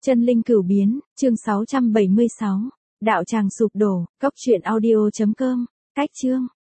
Chân linh cửu biến, chương 676. Đạo tràng sụp đổ, cốc truyện audio.com. Cách chương.